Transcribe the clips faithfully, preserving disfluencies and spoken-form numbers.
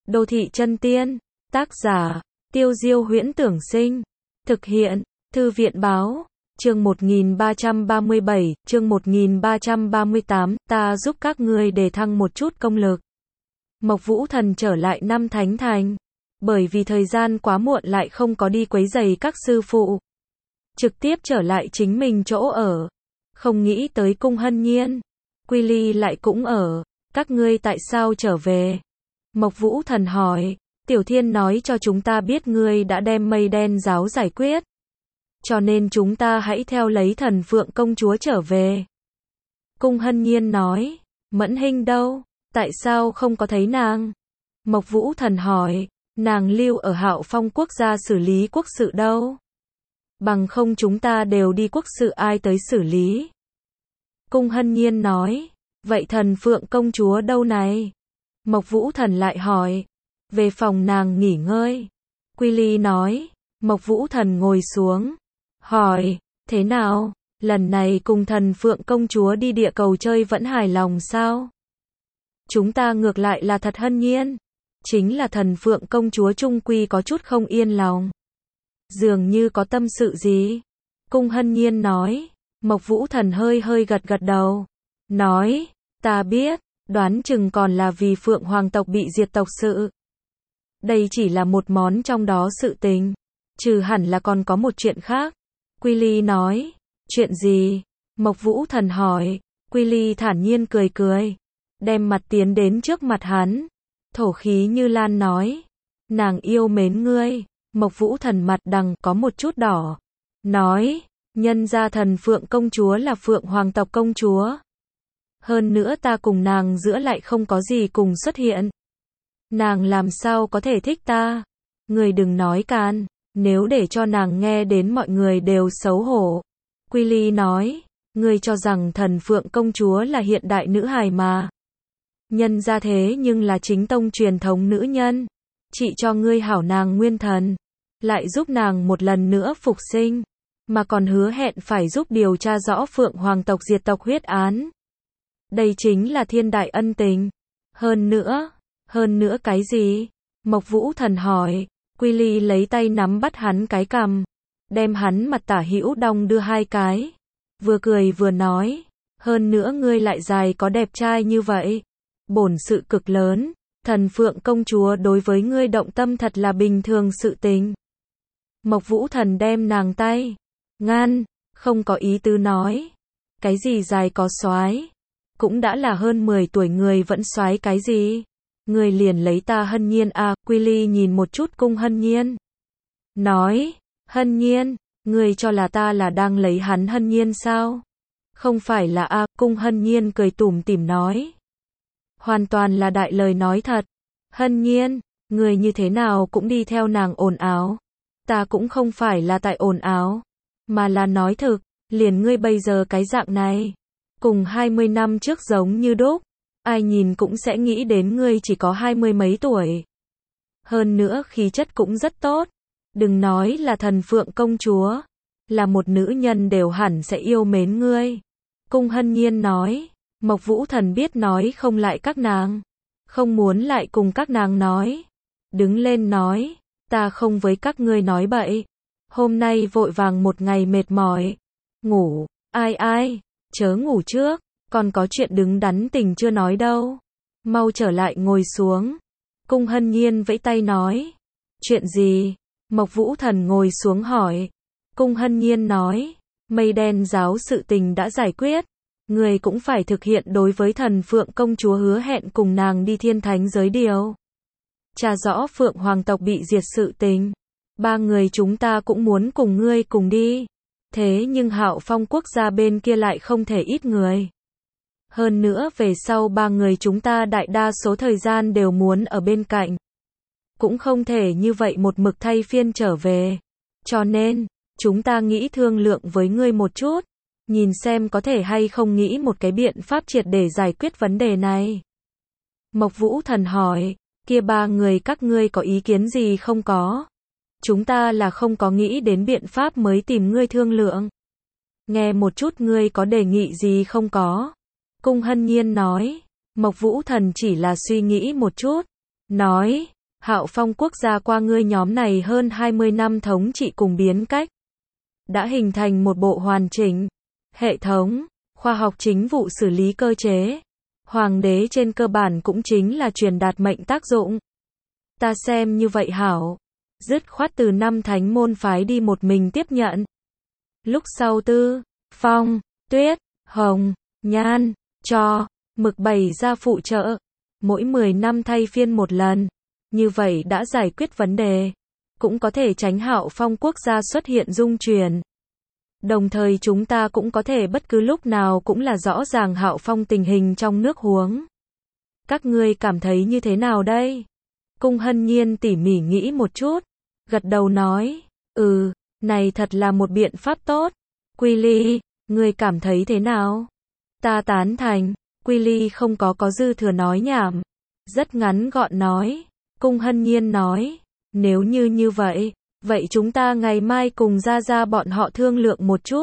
Đô thị chân tiên, tác giả, Tiêu Diêu Huyễn Tưởng Sinh, thực hiện, Thư viện Báo, chương một nghìn ba trăm ba mươi bảy, chương một nghìn ba trăm ba mươi tám, ta giúp các ngươi đề thăng một chút công lực. Mộc Vũ Thần trở lại năm Thánh Thành, bởi vì thời gian quá muộn lại không có đi quấy rầy các sư phụ. Trực tiếp trở lại chính mình chỗ ở, không nghĩ tới cung Hân Nhiên. Quy Ly lại cũng ở, các ngươi tại sao trở về? Mộc Vũ Thần hỏi, Tiểu Thiên nói cho chúng ta biết ngươi đã đem mây đen giáo giải quyết. Cho nên chúng ta hãy theo lấy Thần Phượng công chúa trở về. Cung Hân Nhiên nói, Mẫn Hinh đâu? Tại sao không có thấy nàng? Mộc Vũ Thần hỏi, nàng lưu ở Hạo Phong quốc gia xử lý quốc sự đâu? Bằng không chúng ta đều đi quốc sự ai tới xử lý? Cung Hân Nhiên nói, vậy Thần Phượng công chúa đâu này? Mộc Vũ Thần lại hỏi, về phòng nàng nghỉ ngơi. Quy Ly nói, Mộc Vũ Thần ngồi xuống, hỏi, thế nào, lần này cùng Thần Phượng công chúa đi địa cầu chơi vẫn hài lòng sao? Chúng ta ngược lại là thật hân nhiên, chính là Thần Phượng công chúa trung quy có chút không yên lòng. Dường như có tâm sự gì? Cung Hân Nhiên nói. Mộc Vũ Thần hơi hơi gật gật đầu, nói, ta biết, đoán chừng còn là vì Phượng Hoàng tộc bị diệt tộc sự. Đây chỉ là một món trong đó sự tình, trừ hẳn là còn có một chuyện khác. Quy Ly nói, chuyện gì? Mộc Vũ Thần hỏi. Quy Ly thản nhiên cười cười, đem mặt tiến đến trước mặt hắn, thổ khí như lan nói, nàng yêu mến ngươi. Mộc Vũ Thần mặt đằng có một chút đỏ, nói, nhân gia Thần Phượng công chúa là Phượng Hoàng tộc công chúa. Hơn nữa ta cùng nàng giữa lại không có gì cùng xuất hiện. Nàng làm sao có thể thích ta? Người đừng nói can, nếu để cho nàng nghe đến mọi người đều xấu hổ. Quy Ly nói, ngươi cho rằng Thần Phượng công chúa là hiện đại nữ hài mà. Nhân gia thế nhưng là chính tông truyền thống nữ nhân. Chị cho ngươi hảo nàng nguyên thần, lại giúp nàng một lần nữa phục sinh. Mà còn hứa hẹn phải giúp điều tra rõ Phượng Hoàng tộc diệt tộc huyết án. Đây chính là thiên đại ân tình. Hơn nữa, hơn nữa cái gì? Mộc Vũ Thần hỏi. Quy Ly lấy tay nắm bắt hắn cái cằm, đem hắn mặt tả hữu đong đưa hai cái, vừa cười vừa nói, hơn nữa ngươi lại dài có đẹp trai như vậy, bổn sự cực lớn, Thần Phượng công chúa đối với ngươi động tâm thật là bình thường sự tình. Mộc Vũ Thần đem nàng tay ngăn, không có ý tứ nói, cái gì dài có soái, cũng đã là hơn mười tuổi người vẫn soái cái gì, người liền lấy ta Hân Nhiên à? Quy Ly nhìn một chút Cung Hân Nhiên, nói, Hân Nhiên, người cho là ta là đang lấy hắn Hân Nhiên sao? Không phải là a? À? Cung Hân Nhiên cười tủm tỉm nói, hoàn toàn là đại lời nói thật. Hân Nhiên, người như thế nào cũng đi theo nàng ồn ào. Ta cũng không phải là tại ồn ào, mà là nói thực, liền ngươi bây giờ cái dạng này, cùng hai mươi năm trước giống như đúc, ai nhìn cũng sẽ nghĩ đến ngươi chỉ có hai mươi mấy tuổi. Hơn nữa khí chất cũng rất tốt, đừng nói là Thần Phượng công chúa, là một nữ nhân đều hẳn sẽ yêu mến ngươi. Cung Hân Nhiên nói, Mộc Vũ Thần biết nói không lại các nàng, không muốn lại cùng các nàng nói, đứng lên nói, ta không với các ngươi nói bậy. Hôm nay vội vàng một ngày mệt mỏi, ngủ, ai ai, chớ ngủ trước, còn có chuyện đứng đắn tình chưa nói đâu. Mau trở lại ngồi xuống. Cung Hân Nhiên vẫy tay nói, chuyện gì? Mộc Vũ Thần ngồi xuống hỏi. Cung Hân Nhiên nói, mây đen giáo sự tình đã giải quyết, người cũng phải thực hiện đối với Thần Phượng công chúa hứa hẹn cùng nàng đi thiên thánh giới điều tra rõ Phượng Hoàng tộc bị diệt sự tình. Ba người chúng ta cũng muốn cùng ngươi cùng đi. Thế nhưng Hạo Phong quốc gia bên kia lại không thể ít người. Hơn nữa về sau ba người chúng ta đại đa số thời gian đều muốn ở bên cạnh. Cũng không thể như vậy một mực thay phiên trở về. Cho nên, chúng ta nghĩ thương lượng với ngươi một chút. Nhìn xem có thể hay không nghĩ một cái biện pháp triệt để giải quyết vấn đề này. Mộc Vũ Thần hỏi, kia ba người các ngươi có ý kiến gì không có? Chúng ta là không có nghĩ đến biện pháp mới tìm ngươi thương lượng. Nghe một chút ngươi có đề nghị gì không có? Cung Hân Nhiên nói. Mộc Vũ Thần chỉ là suy nghĩ một chút, nói, Hạo Phong quốc gia qua ngươi nhóm này hơn hai mươi năm thống trị cùng biến cách, đã hình thành một bộ hoàn chỉnh, hệ thống, khoa học chính vụ xử lý cơ chế. Hoàng đế trên cơ bản cũng chính là truyền đạt mệnh tác dụng. Ta xem như vậy hảo. Dứt khoát từ năm thánh môn phái đi một mình tiếp nhận. Lúc sau Tư, Phong, Tuyết, Hồng, Nhan, Cho, Mực bày ra phụ trợ. Mỗi mười năm thay phiên một lần. Như vậy đã giải quyết vấn đề. Cũng có thể tránh Hạo Phong quốc gia xuất hiện dung chuyển. Đồng thời chúng ta cũng có thể bất cứ lúc nào cũng là rõ ràng Hạo Phong tình hình trong nước huống. Các ngươi cảm thấy như thế nào đây? Cung Hân Nhiên tỉ mỉ nghĩ một chút, gật đầu nói, ừ, này thật là một biện pháp tốt. Quy Ly, ngươi cảm thấy thế nào? Ta tán thành. Quy Ly không có có dư thừa nói nhảm, rất ngắn gọn nói. Cung Hân Nhiên nói, nếu như như vậy, vậy chúng ta ngày mai cùng ra ra bọn họ thương lượng một chút.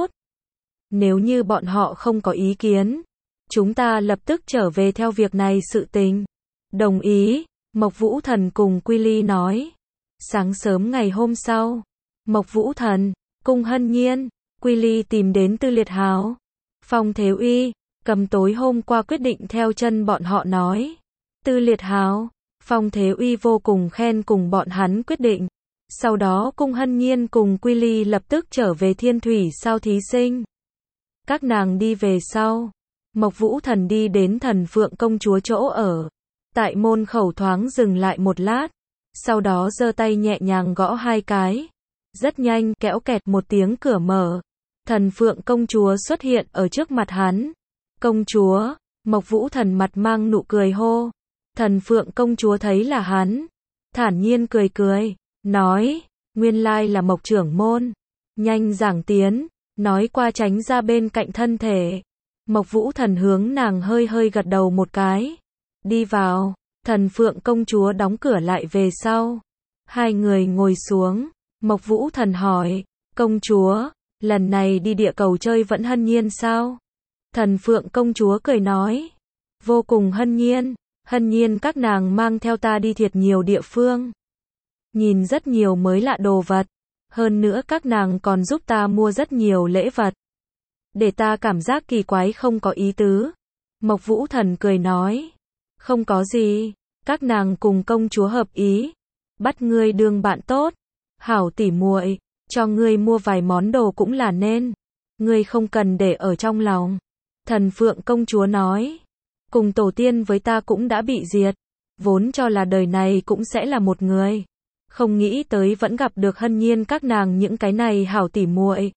Nếu như bọn họ không có ý kiến, chúng ta lập tức trở về theo việc này sự tình. Đồng ý, Mộc Vũ Thần cùng Quy Ly nói. Sáng sớm ngày hôm sau, Mộc Vũ Thần, Cung Hân Nhiên, Quy Ly tìm đến Tư Liệt Hào, Phong Thế Uy, cầm tối hôm qua quyết định theo chân bọn họ nói. Tư Liệt Hào, Phong Thế Uy vô cùng khen cùng bọn hắn quyết định. Sau đó Cung Hân Nhiên cùng Quy Ly lập tức trở về Thiên Thủy sao thí sinh. Các nàng đi về sau, Mộc Vũ Thần đi đến Thần Phượng công chúa chỗ ở. Tại môn khẩu thoáng dừng lại một lát, sau đó giơ tay nhẹ nhàng gõ hai cái. Rất nhanh, kẽo kẹt một tiếng cửa mở. Thần Phượng công chúa xuất hiện ở trước mặt hắn. Công chúa, Mộc Vũ Thần mặt mang nụ cười hô. Thần Phượng công chúa thấy là hắn, thản nhiên cười cười, nói, nguyên lai là Mộc trưởng môn. Nhanh giảng tiến, nói qua tránh ra bên cạnh thân thể. Mộc Vũ Thần hướng nàng hơi hơi gật đầu một cái. Đi vào, Thần Phượng công chúa đóng cửa lại về sau. Hai người ngồi xuống, Mộc Vũ Thần hỏi, công chúa, lần này đi địa cầu chơi vẫn hân nhiên sao? Thần Phượng công chúa cười nói, vô cùng hân nhiên, hân nhiên các nàng mang theo ta đi thiệt nhiều địa phương. Nhìn rất nhiều mới lạ đồ vật, hơn nữa các nàng còn giúp ta mua rất nhiều lễ vật. Để ta cảm giác kỳ quái không có ý tứ. Mộc Vũ Thần cười nói, không có gì, các nàng cùng công chúa hợp ý, bắt ngươi đương bạn tốt, hảo tỉ muội, cho ngươi mua vài món đồ cũng là nên, ngươi không cần để ở trong lòng. Thần Phượng công chúa nói, cùng tổ tiên với ta cũng đã bị diệt, vốn cho là đời này cũng sẽ là một người, không nghĩ tới vẫn gặp được hân nhiên các nàng những cái này hảo tỉ muội.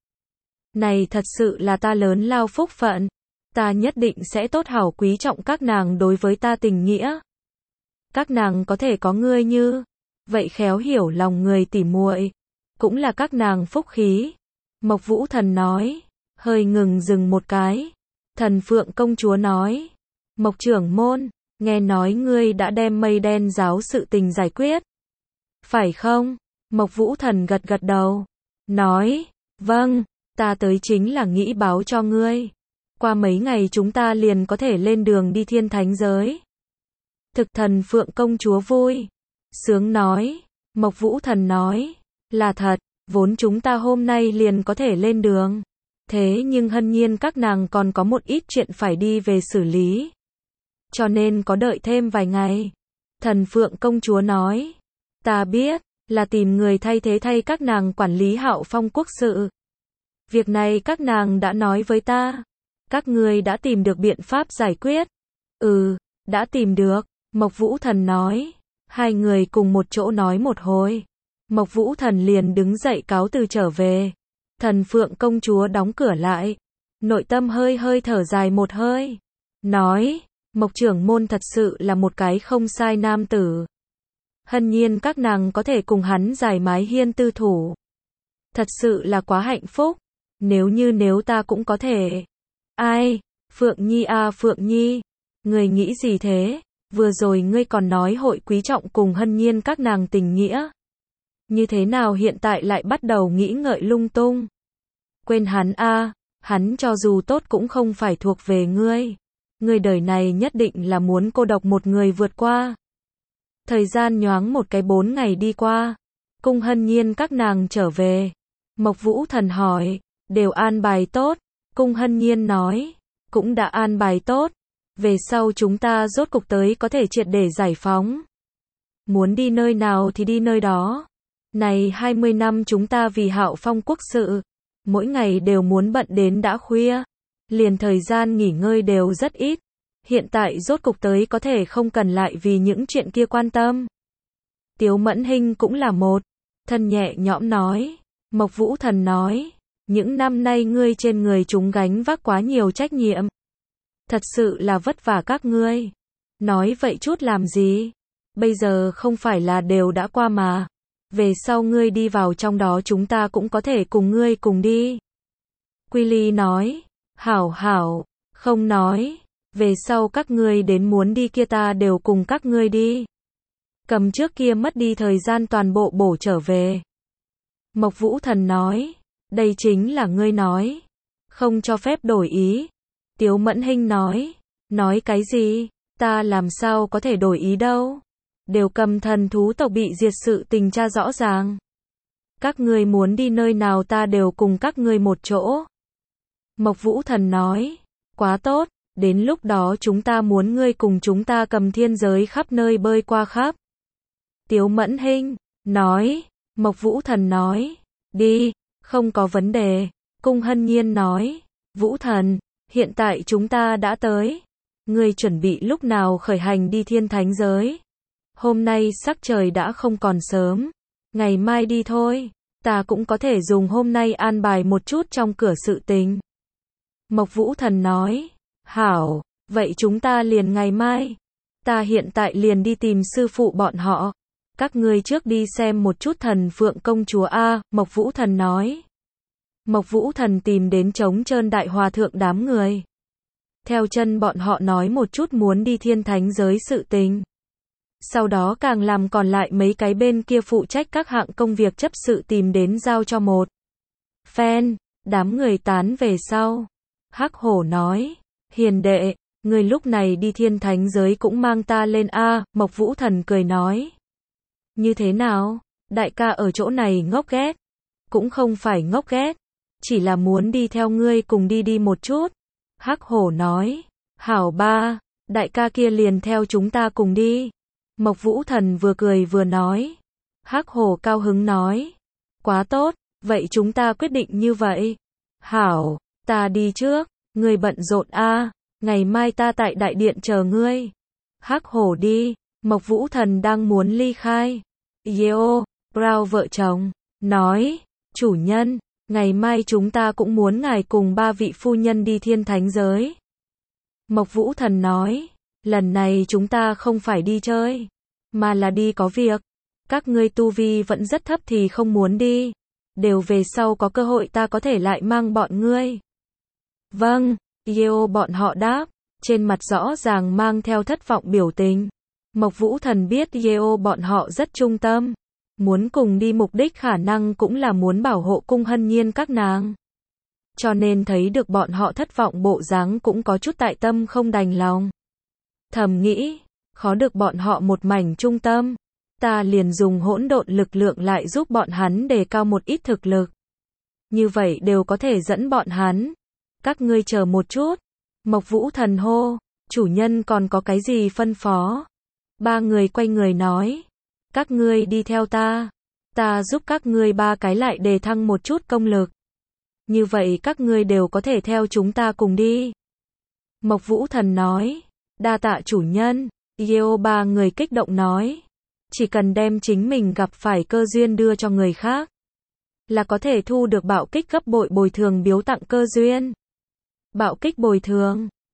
Này thật sự là ta lớn lao phúc phận, ta nhất định sẽ tốt hảo quý trọng các nàng đối với ta tình nghĩa. Các nàng có thể có ngươi như vậy khéo hiểu lòng người tỉ muội, cũng là các nàng phúc khí. Mộc Vũ Thần nói, hơi ngừng dừng một cái. Thần Phượng công chúa nói, Mộc trưởng môn, nghe nói ngươi đã đem mây đen giáo sự tình giải quyết. Phải không? Mộc Vũ Thần gật gật đầu, nói, vâng, ta tới chính là nghĩ báo cho ngươi. Qua mấy ngày chúng ta liền có thể lên đường đi thiên thánh giới. Thực Thần Phượng công chúa vui sướng nói. Mộc Vũ Thần nói, là thật, vốn chúng ta hôm nay liền có thể lên đường. Thế nhưng hân nhiên các nàng còn có một ít chuyện phải đi về xử lý. Cho nên có đợi thêm vài ngày. Thần Phượng công chúa nói, ta biết, là tìm người thay thế thay các nàng quản lý Hạo Phong quốc sự. Việc này các nàng đã nói với ta. Các ngươi đã tìm được biện pháp giải quyết. Ừ, đã tìm được. Mộc Vũ Thần nói. Hai người cùng một chỗ nói một hồi. Mộc Vũ Thần liền đứng dậy cáo từ trở về. Thần Phượng công chúa đóng cửa lại. Nội tâm hơi hơi thở dài một hơi. Nói, Mộc trưởng môn thật sự là một cái không sai nam tử. Hân nhiên các nàng có thể cùng hắn giải mái hiên tư thủ. Thật sự là quá hạnh phúc. Nếu như nếu ta cũng có thể. Ai? Phượng Nhi à Phượng Nhi. Người nghĩ gì thế? Vừa rồi ngươi còn nói hội quý trọng cùng hân nhiên các nàng tình nghĩa. Như thế nào hiện tại lại bắt đầu nghĩ ngợi lung tung? Quên hắn a, à, hắn cho dù tốt cũng không phải thuộc về ngươi. Ngươi đời này nhất định là muốn cô độc một người vượt qua. Thời gian nhoáng một cái bốn ngày đi qua. Cung Hân Nhiên các nàng trở về. Mộc Vũ Thần hỏi, đều an bài tốt. Cung Hân Nhiên nói, cũng đã an bài tốt. Về sau chúng ta rốt cục tới có thể triệt để giải phóng. Muốn đi nơi nào thì đi nơi đó. Này hai mươi năm chúng ta vì Hạo Phong quốc sự, mỗi ngày đều muốn bận đến đã khuya, liền thời gian nghỉ ngơi đều rất ít. Hiện tại rốt cục tới có thể không cần lại vì những chuyện kia quan tâm. Tiếu Mẫn Hinh cũng là một. Thân nhẹ nhõm nói. Mộc Vũ Thần nói, những năm nay ngươi trên người chúng gánh vác quá nhiều trách nhiệm. Thật sự là vất vả các ngươi. Nói vậy chút làm gì? Bây giờ không phải là đều đã qua mà. Về sau ngươi đi vào trong đó chúng ta cũng có thể cùng ngươi cùng đi. Quy Ly nói, hảo hảo, không nói. Về sau các ngươi đến muốn đi kia ta đều cùng các ngươi đi. Cầm trước kia mất đi thời gian toàn bộ bổ trở về. Mộc Vũ Thần nói, đây chính là ngươi nói. Không cho phép đổi ý. Tiếu Mẫn Hinh nói, nói cái gì, ta làm sao có thể đổi ý đâu. Đều cầm thần thú tộc bị diệt sự tình tra rõ ràng. Các ngươi muốn đi nơi nào ta đều cùng các ngươi một chỗ. Mộc Vũ Thần nói, quá tốt, đến lúc đó chúng ta muốn ngươi cùng chúng ta cầm thiên giới khắp nơi bơi qua khắp. Tiếu Mẫn Hinh nói, Mộc Vũ Thần nói, đi, không có vấn đề. Cung Hân Nhiên nói, Vũ Thần, hiện tại chúng ta đã tới. Ngươi chuẩn bị lúc nào khởi hành đi thiên thánh giới? Hôm nay sắc trời đã không còn sớm. Ngày mai đi thôi. Ta cũng có thể dùng hôm nay an bài một chút trong cửa sự tình. Mộc Vũ Thần nói, hảo, vậy chúng ta liền ngày mai. Ta hiện tại liền đi tìm sư phụ bọn họ. Các ngươi trước đi xem một chút Thần Phượng công chúa a, Mộc Vũ Thần nói. Mộc Vũ Thần tìm đến Trống Trơn Đại Hòa Thượng đám người. Theo chân bọn họ nói một chút muốn đi thiên thánh giới sự tình. Sau đó càng làm còn lại mấy cái bên kia phụ trách các hạng công việc chấp sự tìm đến giao cho một phen. Đám người tán về sau. Hắc Hổ nói, hiền đệ, người lúc này đi thiên thánh giới cũng mang ta lên a. Mộc Vũ Thần cười nói. Như thế nào? Đại ca ở chỗ này ngốc ghét. Cũng không phải ngốc ghét. Chỉ là muốn đi theo ngươi cùng đi đi một chút. Hắc Hổ nói, hảo ba, đại ca kia liền theo chúng ta cùng đi. Mộc Vũ Thần vừa cười vừa nói. Hắc Hổ cao hứng nói, quá tốt, vậy chúng ta quyết định như vậy. Hảo, ta đi trước, ngươi bận rộn a, ngày mai ta tại đại điện chờ ngươi. Hắc Hổ đi, Mộc Vũ Thần đang muốn ly khai. Yeo, Brown vợ chồng, nói, chủ nhân, ngày mai chúng ta cũng muốn ngài cùng ba vị phu nhân đi thiên thánh giới. Mộc Vũ Thần nói, lần này chúng ta không phải đi chơi, mà là đi có việc. Các ngươi tu vi vẫn rất thấp thì không muốn đi. Đều về sau có cơ hội ta có thể lại mang bọn ngươi. Vâng, Yeo bọn họ đáp, trên mặt rõ ràng mang theo thất vọng biểu tình. Mộc Vũ Thần biết Yeo bọn họ rất trung tâm. Muốn cùng đi mục đích khả năng cũng là muốn bảo hộ Cung Hân Nhiên các nàng. Cho nên thấy được bọn họ thất vọng bộ dáng cũng có chút tại tâm không đành lòng. Thầm nghĩ, khó được bọn họ một mảnh trung tâm. Ta liền dùng hỗn độn lực lượng lại giúp bọn hắn đề cao một ít thực lực. Như vậy đều có thể dẫn bọn hắn. Các ngươi chờ một chút. Mộc Vũ Thần hô, chủ nhân còn có cái gì phân phó? Ba người quay người nói. Các ngươi đi theo ta. Ta giúp các ngươi ba cái lại đề thăng một chút công lực. Như vậy các ngươi đều có thể theo chúng ta cùng đi. Mộc Vũ Thần nói. Đa tạ chủ nhân. Yeo ba người kích động nói. Chỉ cần đem chính mình gặp phải cơ duyên đưa cho người khác. Là có thể thu được bạo kích gấp bội bồi thường biếu tặng cơ duyên. Bạo kích bồi thường.